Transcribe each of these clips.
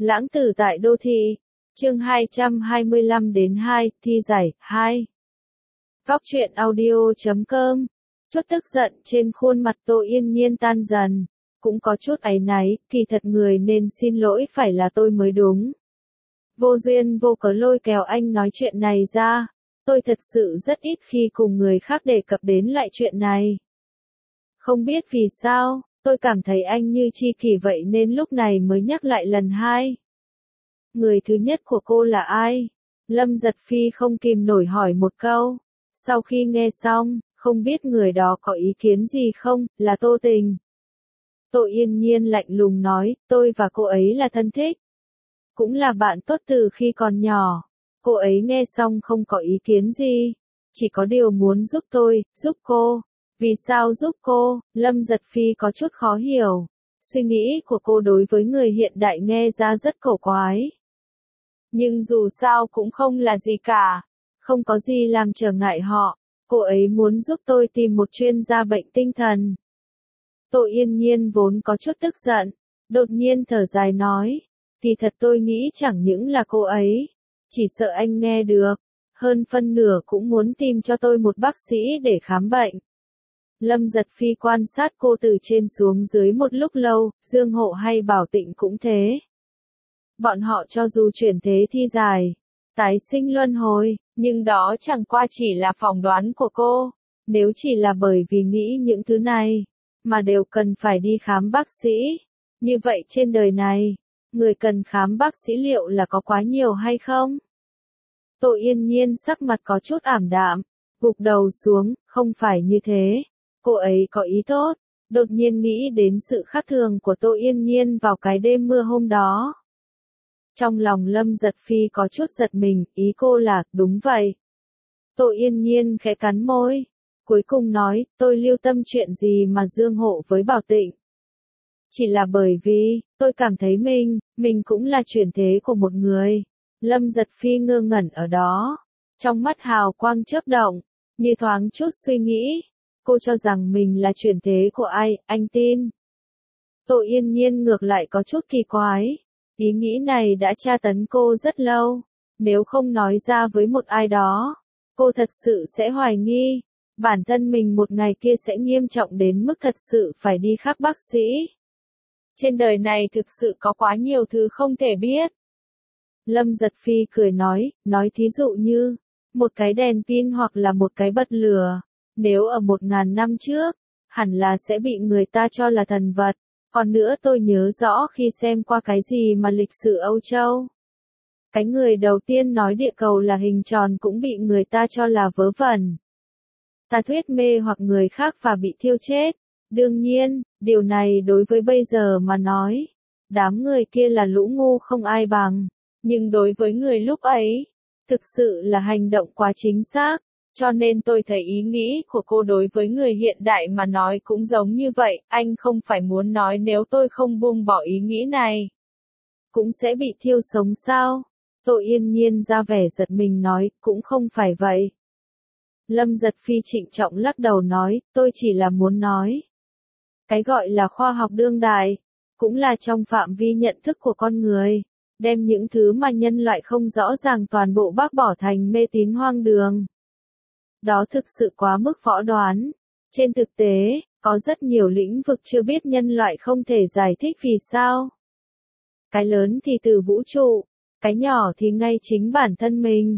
Lãng tử tại đô thị. Chương 225 đến 2, thi giải 2. Góc truyện audio.com. Chút tức giận trên khuôn mặt Tô Yên Nhiên tan dần, cũng có chút áy náy, kỳ thật người nên xin lỗi phải là tôi mới đúng. Vô duyên vô cớ lôi kéo anh nói chuyện này ra, tôi thật sự rất ít khi cùng người khác đề cập đến lại chuyện này. Không biết vì sao, tôi cảm thấy anh như tri kỷ vậy nên lúc này mới nhắc lại lần hai. Người thứ nhất của cô là ai? Lâm Giật Phi không kìm nổi hỏi một câu. Sau khi nghe xong, không biết người đó có ý kiến gì không, là Tô Tình. Tô Yên Nhiên lạnh lùng nói, tôi và cô ấy là thân thích. Cũng là bạn tốt từ khi còn nhỏ. Cô ấy nghe xong không có ý kiến gì. Chỉ có điều muốn giúp tôi, giúp cô. Vì sao giúp cô? Lâm Giật Phi có chút khó hiểu. Suy nghĩ của cô đối với người hiện đại nghe ra rất cổ quái. Nhưng dù sao cũng không là gì cả. Không có gì làm trở ngại họ. Cô ấy muốn giúp tôi tìm một chuyên gia bệnh tinh thần. Tô Yên Nhiên vốn có chút tức giận. Đột nhiên thở dài nói. Thì thật tôi nghĩ chẳng những là cô ấy. Chỉ sợ anh nghe được. Hơn phân nửa cũng muốn tìm cho tôi một bác sĩ để khám bệnh. Lâm Giật Phi quan sát cô từ trên xuống dưới một lúc lâu, Dương Hộ hay Bảo Tịnh cũng thế. Bọn họ cho dù chuyển thế thi dài, tái sinh luân hồi, nhưng đó chẳng qua chỉ là phỏng đoán của cô. Nếu chỉ là bởi vì nghĩ những thứ này, mà đều cần phải đi khám bác sĩ. Như vậy trên đời này, người cần khám bác sĩ liệu là có quá nhiều hay không? Tô Yên Nhiên sắc mặt có chút ảm đạm, gục đầu xuống, không phải như thế. Cô ấy có ý tốt, đột nhiên nghĩ đến sự khác thường của Tô Yên Nhiên vào cái đêm mưa hôm đó. Trong lòng Lâm Giật Phi có chút giật mình, ý cô là, đúng vậy. Tô Yên Nhiên khẽ cắn môi, cuối cùng nói, tôi lưu tâm chuyện gì mà Dương Hộ với Bảo Tịnh. Chỉ là bởi vì, tôi cảm thấy mình cũng là chuyển thế của một người. Lâm Giật Phi ngơ ngẩn ở đó, trong mắt hào quang chớp động, như thoáng chút suy nghĩ. Cô cho rằng mình là chuyển thế của ai, anh tin. Tô Yên Nhiên ngược lại có chút kỳ quái. Ý nghĩ này đã tra tấn cô rất lâu. Nếu không nói ra với một ai đó, cô thật sự sẽ hoài nghi. Bản thân mình một ngày kia sẽ nghiêm trọng đến mức thật sự phải đi khắp bác sĩ. Trên đời này thực sự có quá nhiều thứ không thể biết. Lâm Giật Phi cười nói thí dụ như, một cái đèn pin hoặc là một cái bật lửa. Nếu ở 1000 năm trước, hẳn là sẽ bị người ta cho là thần vật. Còn nữa tôi nhớ rõ khi xem qua cái gì mà lịch sử Âu Châu. Cái người đầu tiên nói địa cầu là hình tròn cũng bị người ta cho là vớ vẩn. Ta thuyết mê hoặc người khác và bị thiêu chết. Đương nhiên, điều này đối với bây giờ mà nói, đám người kia là lũ ngu không ai bằng. Nhưng đối với người lúc ấy, thực sự là hành động quá chính xác. Cho nên tôi thấy ý nghĩ của cô đối với người hiện đại mà nói cũng giống như vậy, anh không phải muốn nói nếu tôi không buông bỏ ý nghĩ này, cũng sẽ bị thiêu sống sao? Tô Yên Nhiên ra vẻ giật mình nói, cũng không phải vậy. Lâm Giật Phi trịnh trọng lắc đầu nói, tôi chỉ là muốn nói. Cái gọi là khoa học đương đại, cũng là trong phạm vi nhận thức của con người, đem những thứ mà nhân loại không rõ ràng toàn bộ bác bỏ thành mê tín hoang đường. Đó thực sự quá mức võ đoán. Trên thực tế, có rất nhiều lĩnh vực chưa biết nhân loại không thể giải thích vì sao. Cái lớn thì từ vũ trụ, cái nhỏ thì ngay chính bản thân mình.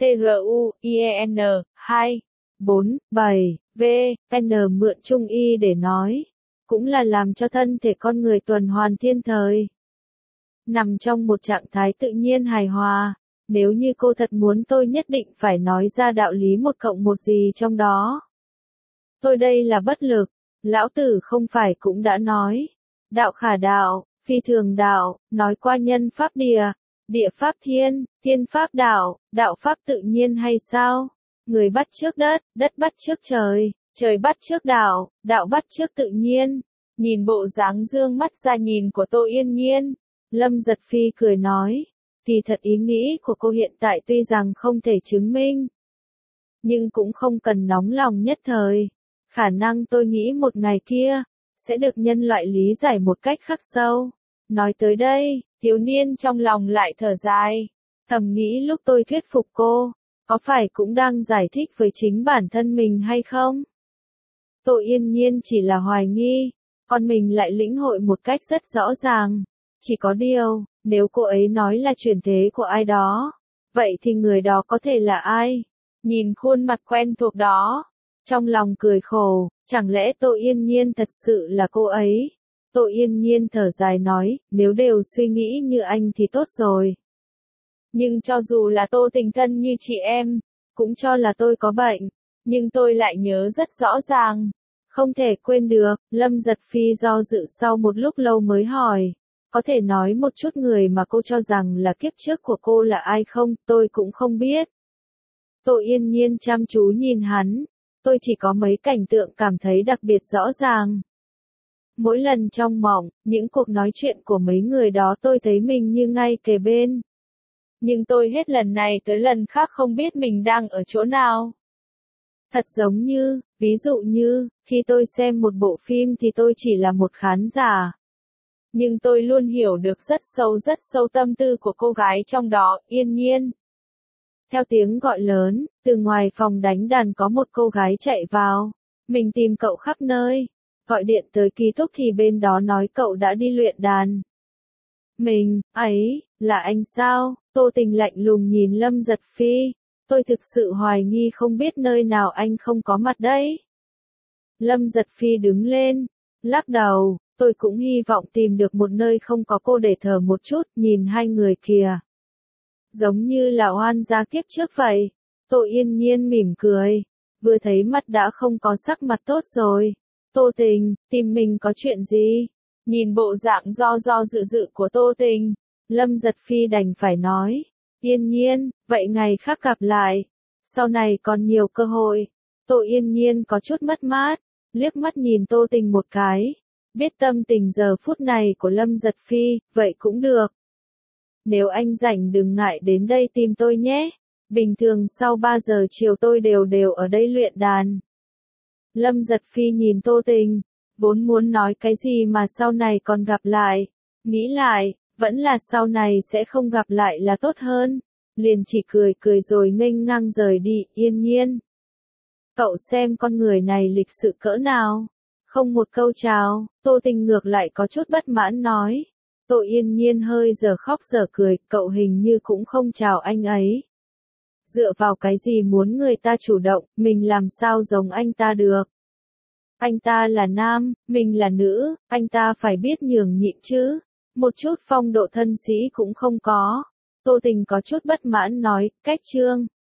TRUIEN 2, 4, 7, V, N mượn Trung Y để nói. Cũng là làm cho thân thể con người tuần hoàn thiên thời. Nằm trong một trạng thái tự nhiên hài hòa. Nếu như cô thật muốn tôi nhất định phải nói ra đạo lý 1 cộng 1 gì trong đó. Tôi đây là bất lực, lão tử không phải cũng đã nói. Đạo khả đạo, phi thường đạo, nói qua nhân pháp địa, địa pháp thiên, thiên pháp đạo, đạo pháp tự nhiên hay sao? Người bắt chước đất, đất bắt chước trời, trời bắt chước đạo, đạo bắt chước tự nhiên. Nhìn bộ dáng dương mắt ra nhìn của Tô Yên Nhiên, Lâm Giật Phi cười nói. Thì thật ý nghĩ của cô hiện tại tuy rằng không thể chứng minh, nhưng cũng không cần nóng lòng nhất thời. Khả năng tôi nghĩ một ngày kia, sẽ được nhân loại lý giải một cách khắc sâu. Nói tới đây, Thiếu niên trong lòng lại thở dài. Thầm nghĩ lúc tôi thuyết phục cô, có phải cũng đang giải thích với chính bản thân mình hay không? Tô Yên Nhiên chỉ là hoài nghi, còn mình lại lĩnh hội một cách rất rõ ràng. Chỉ có điều, nếu cô ấy nói là chuyển thế của ai đó, vậy thì người đó có thể là ai? Nhìn khuôn mặt quen thuộc đó, trong lòng cười khổ, chẳng lẽ Tô Yên Nhiên thật sự là cô ấy? Tô Yên Nhiên thở dài nói, nếu đều suy nghĩ như anh thì tốt rồi. Nhưng cho dù là Tô Tình thân như chị em, cũng cho là tôi có bệnh, nhưng tôi lại nhớ rất rõ ràng. Không thể quên được, Lâm Giật Phi do dự sau một lúc lâu mới hỏi. Có thể nói một chút người mà cô cho rằng là kiếp trước của cô là ai không, tôi cũng không biết. Tô Yên Nhiên chăm chú nhìn hắn, tôi chỉ có mấy cảnh tượng cảm thấy đặc biệt rõ ràng. Mỗi lần trong mộng, những cuộc nói chuyện của mấy người đó tôi thấy mình như ngay kề bên. Nhưng tôi hết lần này tới lần khác không biết mình đang ở chỗ nào. Thật giống như, ví dụ như, khi tôi xem một bộ phim thì tôi chỉ là một khán giả. Nhưng tôi luôn hiểu được rất sâu tâm tư của cô gái trong đó, Yên Nhiên. Theo tiếng gọi lớn, từ ngoài phòng đánh đàn có một cô gái chạy vào. Mình tìm cậu khắp nơi. Gọi điện tới ký túc thì bên đó nói cậu đã đi luyện đàn. Mình, ấy, là anh sao? Tô Tình lạnh lùng nhìn Lâm Giật Phi. Tôi thực sự hoài nghi không biết nơi nào anh không có mặt đấy. Lâm Giật Phi đứng lên, lắc đầu, tôi cũng hy vọng tìm được một nơi không có cô để thở một chút, nhìn hai người kìa. Giống như là oan gia kiếp trước vậy. Tô Yên Nhiên mỉm cười, vừa thấy mặt đã không có sắc mặt tốt rồi. Tô Tình, tìm mình có chuyện gì? Nhìn bộ dạng do dự của Tô Tình, Lâm Giật Phi đành phải nói. Yên Nhiên, vậy ngày khác gặp lại. Sau này còn nhiều cơ hội. Tô Yên Nhiên có chút mất mát, liếc mắt nhìn Tô Tình một cái. Biết tâm tình giờ phút này của Lâm Giật Phi, vậy cũng được. Nếu anh rảnh đừng ngại đến đây tìm tôi nhé. Bình thường sau 3 giờ chiều tôi đều ở đây luyện đàn. Lâm Giật Phi nhìn Tô Tình, vốn muốn nói cái gì mà sau này còn gặp lại. Nghĩ lại, vẫn là sau này sẽ không gặp lại là tốt hơn. Liền chỉ cười rồi nghênh ngang rời đi, Yên Nhiên. Cậu xem con người này lịch sự cỡ nào. Không một câu chào, Tô Tình ngược lại có chút bất mãn nói. Tô Yên Nhiên hơi giờ khóc giờ cười, cậu hình như cũng không chào anh ấy. Dựa vào cái gì muốn người ta chủ động, mình làm sao giống anh ta được. Anh ta là nam, mình là nữ, anh ta phải biết nhường nhịn chứ. Một chút phong độ thân sĩ cũng không có. Tô Tình có chút bất mãn nói, cách chương.